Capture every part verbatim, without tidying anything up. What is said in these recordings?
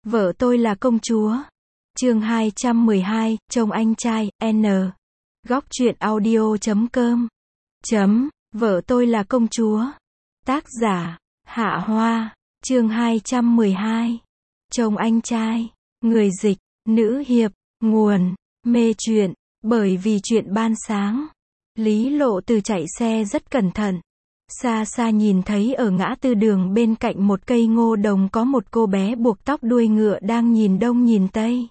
Vợ tôi là công chúa. Chương hai trăm mười hai, chồng anh trai, N. Góc truyện audio chấm com. Chấm, vợ tôi là công chúa. Tác giả, Hạ Hoa. Chương hai trăm mười hai. Chồng anh trai. Người dịch, nữ hiệp. Nguồn, mê truyện. Bởi vì chuyện ban sáng. Lý Lộ Từ chạy xe rất cẩn thận. Xa xa nhìn thấy ở ngã tư đường bên cạnh một cây ngô đồng có một cô bé buộc tóc đuôi ngựa đang nhìn đông nhìn tây.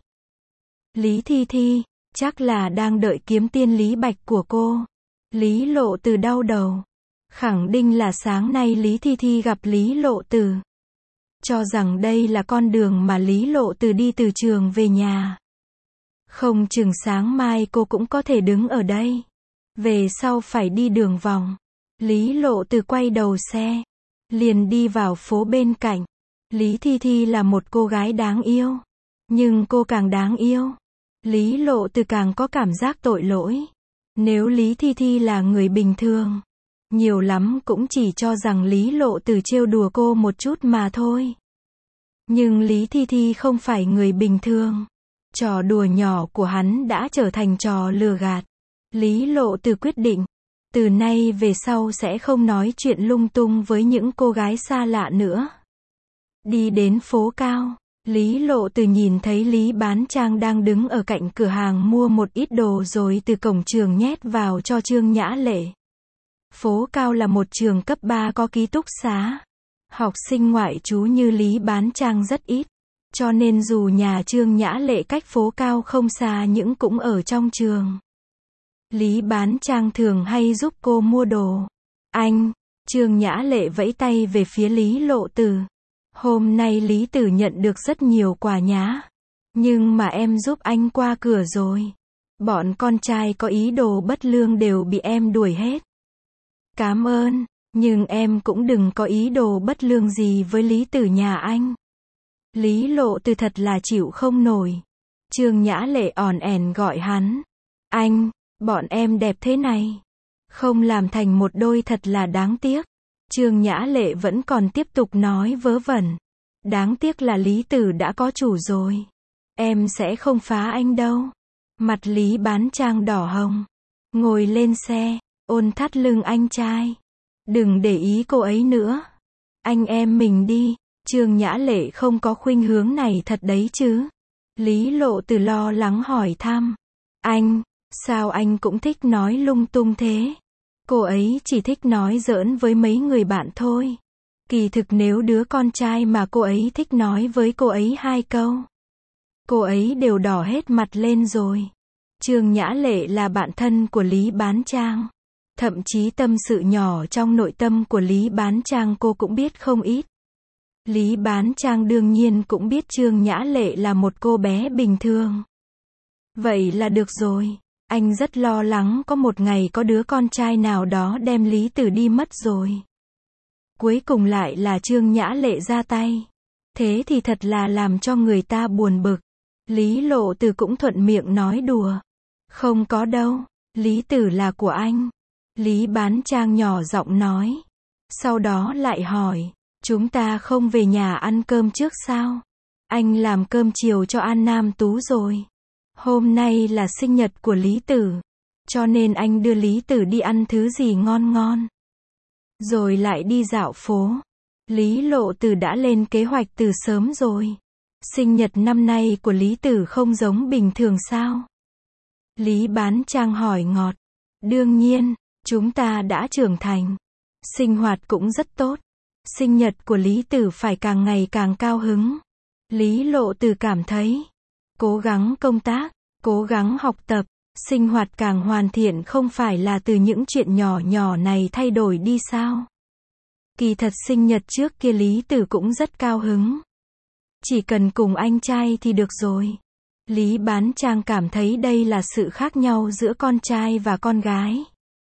Lý Thi Thi, chắc là đang đợi kiếm tiên Lý Bạch của cô. Lý Lộ Từ đau đầu. Khẳng định là sáng nay Lý Thi Thi gặp Lý Lộ Từ. Cho rằng đây là con đường mà Lý Lộ Từ đi từ trường về nhà. Không chừng sáng mai cô cũng có thể đứng ở đây. Về sau phải đi đường vòng. Lý Lộ Từ quay đầu xe, liền đi vào phố bên cạnh. Lý Thi Thi là một cô gái đáng yêu. Nhưng cô càng đáng yêu, Lý Lộ Từ càng có cảm giác tội lỗi. Nếu Lý Thi Thi là người bình thường, nhiều lắm cũng chỉ cho rằng Lý Lộ Từ trêu đùa cô một chút mà thôi. Nhưng Lý Thi Thi không phải người bình thường. Trò đùa nhỏ của hắn đã trở thành trò lừa gạt. Lý Lộ Từ quyết định, từ nay về sau sẽ không nói chuyện lung tung với những cô gái xa lạ nữa. Đi đến phố Cao, Lý Lộ Từ nhìn thấy Lý Bán Trang đang đứng ở cạnh cửa hàng mua một ít đồ rồi từ cổng trường nhét vào cho Trương Nhã Lệ. Phố Cao là một trường cấp ba có ký túc xá. Học sinh ngoại trú như Lý Bán Trang rất ít. Cho nên dù nhà Trương Nhã Lệ cách phố Cao không xa nhưng cũng ở trong trường. Lý Bán Trang thường hay giúp cô mua đồ. Anh, Trương Nhã Lệ vẫy tay về phía Lý Lộ Từ. Hôm nay Lý Tử nhận được rất nhiều quà nhá. Nhưng mà em giúp anh qua cửa rồi. Bọn con trai có ý đồ bất lương đều bị em đuổi hết. Cảm ơn, nhưng em cũng đừng có ý đồ bất lương gì với Lý Tử nhà anh. Lý Lộ Từ thật là chịu không nổi. Trương Nhã Lệ òn ẻn gọi hắn. Anh, bọn em đẹp thế này. Không làm thành một đôi thật là đáng tiếc. Trương Nhã Lệ vẫn còn tiếp tục nói vớ vẩn. Đáng tiếc là Lý Tử đã có chủ rồi. Em sẽ không phá anh đâu. Mặt Lý Bán Trang đỏ hồng. Ngồi lên xe, ôm thắt lưng anh trai. Đừng để ý cô ấy nữa. Anh em mình đi. Trương Nhã Lệ không có khuynh hướng này thật đấy chứ. Lý Lộ Từ lo lắng hỏi thăm. Anh, sao anh cũng thích nói lung tung thế? Cô ấy chỉ thích nói giỡn với mấy người bạn thôi. Kỳ thực nếu đứa con trai mà cô ấy thích nói với cô ấy hai câu, cô ấy đều đỏ hết mặt lên rồi. Trương Nhã Lệ là bạn thân của Lý Bán Trang. Thậm chí tâm sự nhỏ trong nội tâm của Lý Bán Trang cô cũng biết không ít. Lý Bán Trang đương nhiên cũng biết Trương Nhã Lệ là một cô bé bình thường. Vậy là được rồi. Anh rất lo lắng có một ngày có đứa con trai nào đó đem Lý Tử đi mất rồi. Cuối cùng lại là Trương Nhã Lệ ra tay. Thế thì thật là làm cho người ta buồn bực. Lý Lộ Từ cũng thuận miệng nói đùa. Không có đâu, Lý Tử là của anh. Lý Bán Trang nhỏ giọng nói. Sau đó lại hỏi, chúng ta không về nhà ăn cơm trước sao? Anh làm cơm chiều cho An Nam Tú rồi. Hôm nay là sinh nhật của Lý Tử. Cho nên anh đưa Lý Tử đi ăn thứ gì ngon ngon. Rồi lại đi dạo phố. Lý Lộ Từ đã lên kế hoạch từ sớm rồi. Sinh nhật năm nay của Lý Tử không giống bình thường sao? Lý Bán Trang hỏi ngọt. Đương nhiên, chúng ta đã trưởng thành. Sinh hoạt cũng rất tốt. Sinh nhật của Lý Tử phải càng ngày càng cao hứng. Lý Lộ Từ cảm thấy, cố gắng công tác, cố gắng học tập, sinh hoạt càng hoàn thiện không phải là từ những chuyện nhỏ nhỏ này thay đổi đi sao? Kỳ thật sinh nhật trước kia Lý Tử cũng rất cao hứng. Chỉ cần cùng anh trai thì được rồi. Lý Bán Trang cảm thấy đây là sự khác nhau giữa con trai và con gái.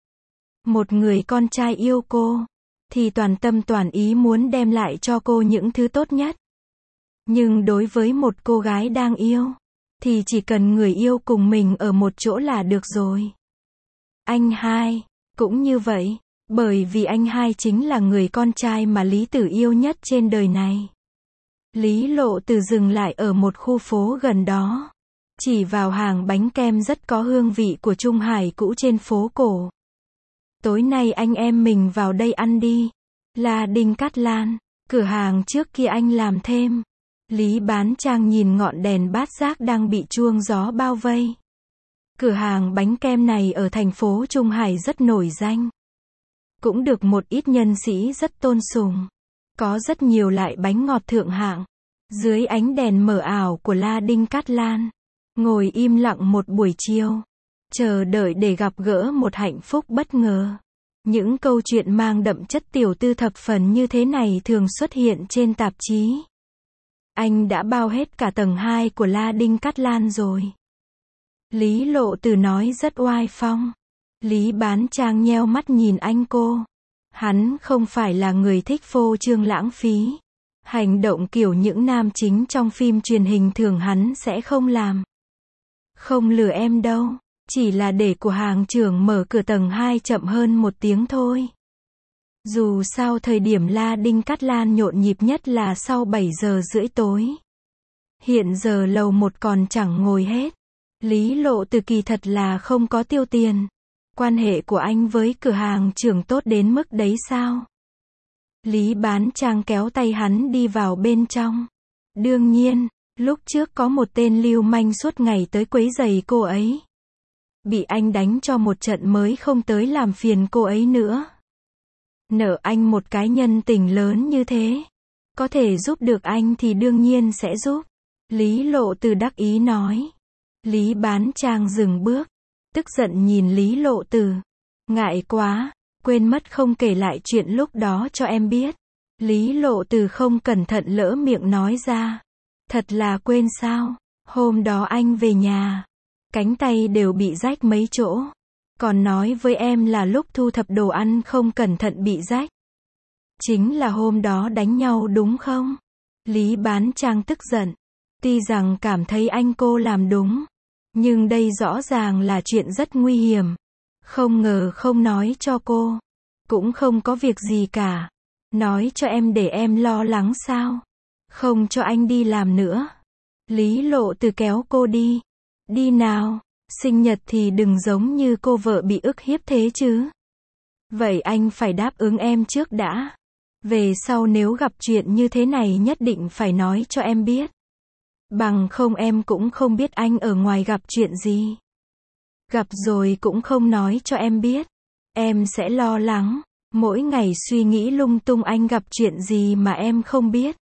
Một người con trai yêu cô, thì toàn tâm toàn ý muốn đem lại cho cô những thứ tốt nhất. Nhưng đối với một cô gái đang yêu, thì chỉ cần người yêu cùng mình ở một chỗ là được rồi. Anh hai, cũng như vậy, bởi vì anh hai chính là người con trai mà Lý Tử yêu nhất trên đời này. Lý Lộ Từ dừng lại ở một khu phố gần đó. Chỉ vào hàng bánh kem rất có hương vị của Trung Hải cũ trên phố cổ. Tối nay anh em mình vào đây ăn đi. Là Đinh Cát Lan, cửa hàng trước kia anh làm thêm. Lý Bán Trang nhìn ngọn đèn bát giác đang bị chuông gió bao vây. Cửa hàng bánh kem này ở thành phố Trung Hải rất nổi danh. Cũng được một ít nhân sĩ rất tôn sùng. Có rất nhiều loại bánh ngọt thượng hạng. Dưới ánh đèn mờ ảo của La Đinh Cát Lan, ngồi im lặng một buổi chiều, chờ đợi để gặp gỡ một hạnh phúc bất ngờ. Những câu chuyện mang đậm chất tiểu tư thập phần như thế này thường xuất hiện trên tạp chí. Anh đã bao hết cả tầng hai của La Đinh Cát Lan rồi. Lý Lộ Từ nói rất oai phong. Lý Bán Trang nheo mắt nhìn anh cô. Hắn không phải là người thích phô trương lãng phí. Hành động kiểu những nam chính trong phim truyền hình thường hắn sẽ không làm. Không lừa em đâu. Chỉ là để của hàng trưởng mở cửa tầng hai chậm hơn một tiếng thôi. Dù sao thời điểm La Đinh Cát Lan nhộn nhịp nhất là sau bảy giờ rưỡi tối. Hiện giờ lầu một còn chẳng ngồi hết. Lý Lộ Từ kỳ thật là không có tiêu tiền. Quan hệ của anh với cửa hàng trưởng tốt đến mức đấy sao? Lý Bán Trang kéo tay hắn đi vào bên trong. Đương nhiên, lúc trước có một tên lưu manh suốt ngày tới quấy rầy cô ấy. Bị anh đánh cho một trận mới không tới làm phiền cô ấy nữa. Nợ anh một cái nhân tình lớn như thế. Có thể giúp được anh thì đương nhiên sẽ giúp. Lý Lộ Từ đắc ý nói. Lý Bán Trang dừng bước. Tức giận nhìn Lý Lộ Từ. Ngại quá, quên mất không kể lại chuyện lúc đó cho em biết. Lý Lộ Từ không cẩn thận lỡ miệng nói ra. Thật là quên sao? Hôm đó anh về nhà. Cánh tay đều bị rách mấy chỗ. Còn nói với em là lúc thu thập đồ ăn không cẩn thận bị rách. Chính là hôm đó đánh nhau đúng không? Lý Bán Trang tức giận. Tuy rằng cảm thấy anh cô làm đúng. Nhưng đây rõ ràng là chuyện rất nguy hiểm. Không ngờ không nói cho cô. Cũng không có việc gì cả. Nói cho em để em lo lắng sao? Không cho anh đi làm nữa. Lý Lộ Từ kéo cô đi. Đi nào, sinh nhật thì đừng giống như cô vợ bị ức hiếp thế chứ. Vậy anh phải đáp ứng em trước đã. Về sau nếu gặp chuyện như thế này nhất định phải nói cho em biết. Bằng không em cũng không biết anh ở ngoài gặp chuyện gì. Gặp rồi cũng không nói cho em biết. Em sẽ lo lắng, mỗi ngày suy nghĩ lung tung anh gặp chuyện gì mà em không biết.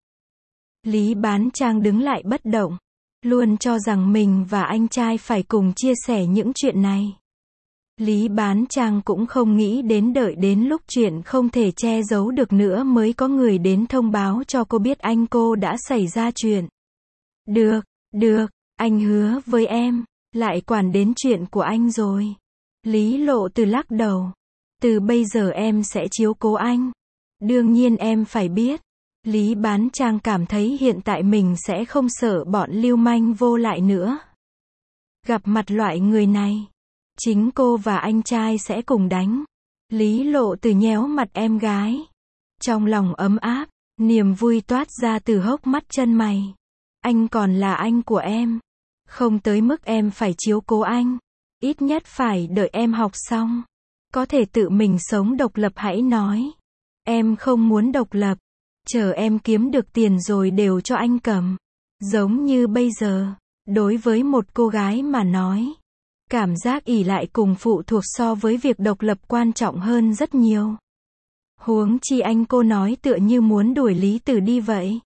Lý Bán Trang đứng lại bất động. Luôn cho rằng mình và anh trai phải cùng chia sẻ những chuyện này. Lý Bán Trang cũng không nghĩ đến đợi đến lúc chuyện không thể che giấu được nữa mới có người đến thông báo cho cô biết anh cô đã xảy ra chuyện. Được, được, anh hứa với em, lại quản đến chuyện của anh rồi. Lý Lộ Từ lắc đầu. Từ bây giờ em sẽ chiếu cố anh. Đương nhiên em phải biết. Lý Bán Trang cảm thấy hiện tại mình sẽ không sợ bọn lưu manh vô lại nữa. Gặp mặt loại người này, chính cô và anh trai sẽ cùng đánh. Lý Lộ Từ nhéo mặt em gái. Trong lòng ấm áp, niềm vui toát ra từ hốc mắt chân mày. Anh còn là anh của em. Không tới mức em phải chiếu cố anh. Ít nhất phải đợi em học xong. Có thể tự mình sống độc lập hãy nói. Em không muốn độc lập. Chờ em kiếm được tiền rồi đều cho anh cầm. Giống như bây giờ, đối với một cô gái mà nói, cảm giác ỷ lại cùng phụ thuộc so với việc độc lập quan trọng hơn rất nhiều. Huống chi anh cô nói tựa như muốn đuổi Lý Tử đi vậy.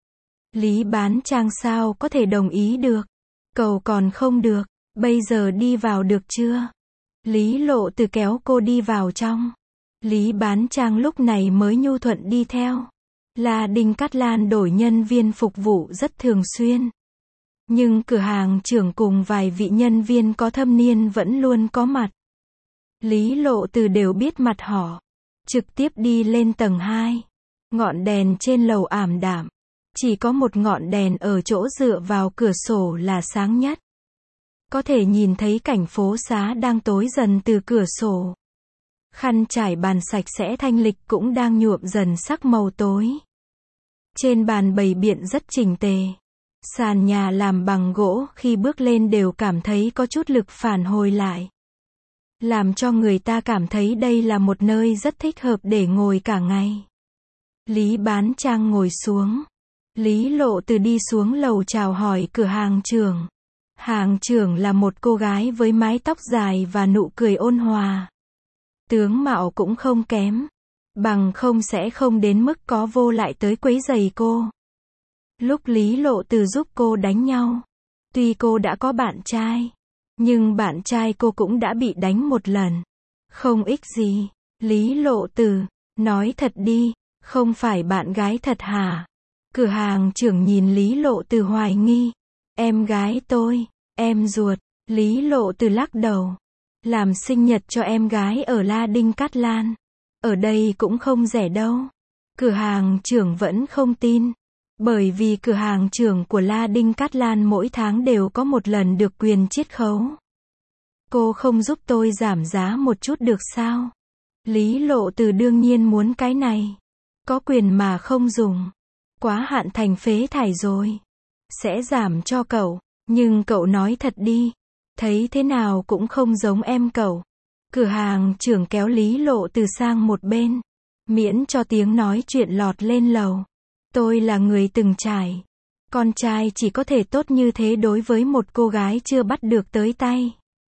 Lý Bán Trang sao có thể đồng ý được. Cầu còn không được, bây giờ đi vào được chưa? Lý Lộ Từ kéo cô đi vào trong. Lý Bán Trang lúc này mới nhu thuận đi theo. La Đinh Cát Lan đổi nhân viên phục vụ rất thường xuyên. Nhưng cửa hàng trưởng cùng vài vị nhân viên có thâm niên vẫn luôn có mặt. Lý Lộ Từ đều biết mặt họ. Trực tiếp đi lên tầng hai. Ngọn đèn trên lầu ảm đạm. Chỉ có một ngọn đèn ở chỗ dựa vào cửa sổ là sáng nhất. Có thể nhìn thấy cảnh phố xá đang tối dần từ cửa sổ. Khăn trải bàn sạch sẽ thanh lịch cũng đang nhuộm dần sắc màu tối. Trên bàn bày biện rất chỉnh tề. Sàn nhà làm bằng gỗ khi bước lên đều cảm thấy có chút lực phản hồi lại. Làm cho người ta cảm thấy đây là một nơi rất thích hợp để ngồi cả ngày. Lý Bán Trang ngồi xuống. Lý Lộ Từ đi xuống lầu chào hỏi cửa hàng trưởng. Hàng trưởng là một cô gái với mái tóc dài và nụ cười ôn hòa. Tướng mạo cũng không kém. Bằng không sẽ không đến mức có vô lại tới quấy rầy cô. Lúc Lý Lộ Từ giúp cô đánh nhau. Tuy cô đã có bạn trai. Nhưng bạn trai cô cũng đã bị đánh một lần. Không ích gì. Lý Lộ Từ, nói thật đi, không phải bạn gái thật hả? Cửa hàng trưởng nhìn Lý Lộ Từ hoài nghi. Em gái tôi, em ruột. Lý Lộ Từ lắc đầu. Làm sinh nhật cho em gái ở La Đinh Cát Lan. Ở đây cũng không rẻ đâu. Cửa hàng trưởng vẫn không tin. Bởi vì cửa hàng trưởng của La Đinh Cát Lan mỗi tháng đều có một lần được quyền chiết khấu. Cô không giúp tôi giảm giá một chút được sao? Lý Lộ Từ đương nhiên muốn cái này. Có quyền mà không dùng. Quá hạn thành phế thải rồi. Sẽ giảm cho cậu. Nhưng cậu nói thật đi. Thấy thế nào cũng không giống em cậu. Cửa hàng trưởng kéo Lý Lộ Từ sang một bên. Miễn cho tiếng nói chuyện lọt lên lầu. Tôi là người từng trải. Con trai chỉ có thể tốt như thế đối với một cô gái chưa bắt được tới tay.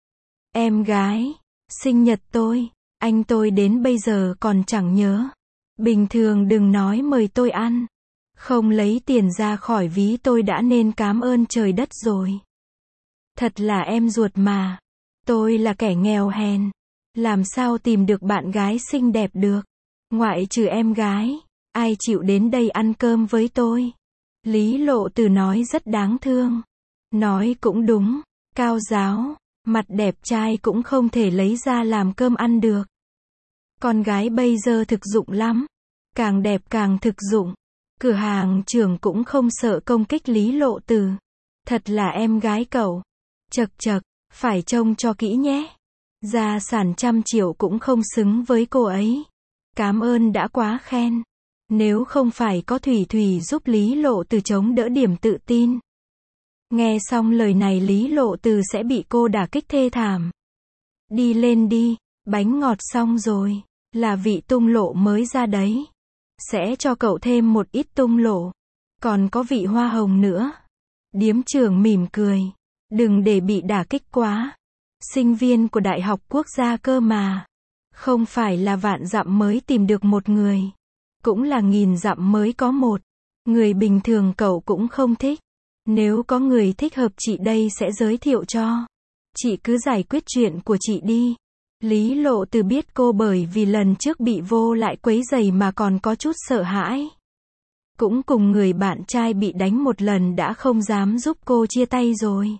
Em gái, sinh nhật tôi, anh tôi đến bây giờ còn chẳng nhớ. Bình thường đừng nói mời tôi ăn. Không lấy tiền ra khỏi ví tôi đã nên cảm ơn trời đất rồi. Thật là em ruột mà. Tôi là kẻ nghèo hèn. Làm sao tìm được bạn gái xinh đẹp được. Ngoại trừ em gái. Ai chịu đến đây ăn cơm với tôi? Lý Lộ Từ nói rất đáng thương. Nói cũng đúng. Cao giáo, mặt đẹp trai cũng không thể lấy ra làm cơm ăn được. Con gái bây giờ thực dụng lắm. Càng đẹp càng thực dụng. Cửa hàng trưởng cũng không sợ công kích Lý Lộ Từ. Thật là em gái cậu. Chật chật, phải trông cho kỹ nhé. Gia sản trăm triệu cũng không xứng với cô ấy. Cảm ơn đã quá khen. Nếu không phải có Thủy Thủy giúp Lý Lộ Từ chống đỡ điểm tự tin. Nghe xong lời này Lý Lộ Từ sẽ bị cô đả kích thê thảm. Đi lên đi, bánh ngọt xong rồi. Là vị tung lộ mới ra đấy. Sẽ cho cậu thêm một ít tung lộ. Còn có vị hoa hồng nữa. Điếm trưởng mỉm cười. Đừng để bị đả kích quá. Sinh viên của Đại học Quốc gia cơ mà. Không phải là vạn dặm mới tìm được một người. Cũng là nghìn dặm mới có một. Người bình thường cậu cũng không thích. Nếu có người thích hợp chị đây sẽ giới thiệu cho. Chị cứ giải quyết chuyện của chị đi. Lý Lộ Từ biết cô bởi vì lần trước bị vô lại quấy rầy mà còn có chút sợ hãi. Cũng cùng người bạn trai bị đánh một lần đã không dám giúp cô chia tay rồi.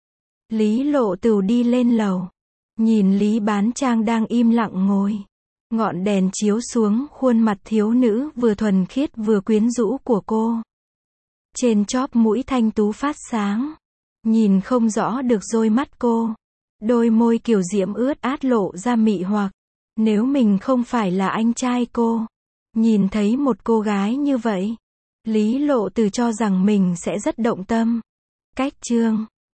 Lý Lộ Từ đi lên lầu. Nhìn Lý Bán Trang đang im lặng ngồi. Ngọn đèn chiếu xuống khuôn mặt thiếu nữ vừa thuần khiết vừa quyến rũ của cô. Trên chóp mũi thanh tú phát sáng. Nhìn không rõ được đôi mắt cô. Đôi môi kiều diễm ướt át lộ ra mị hoặc. Nếu mình không phải là anh trai cô. Nhìn thấy một cô gái như vậy. Lý Lộ Từ cho rằng mình sẽ rất động tâm. Cách chương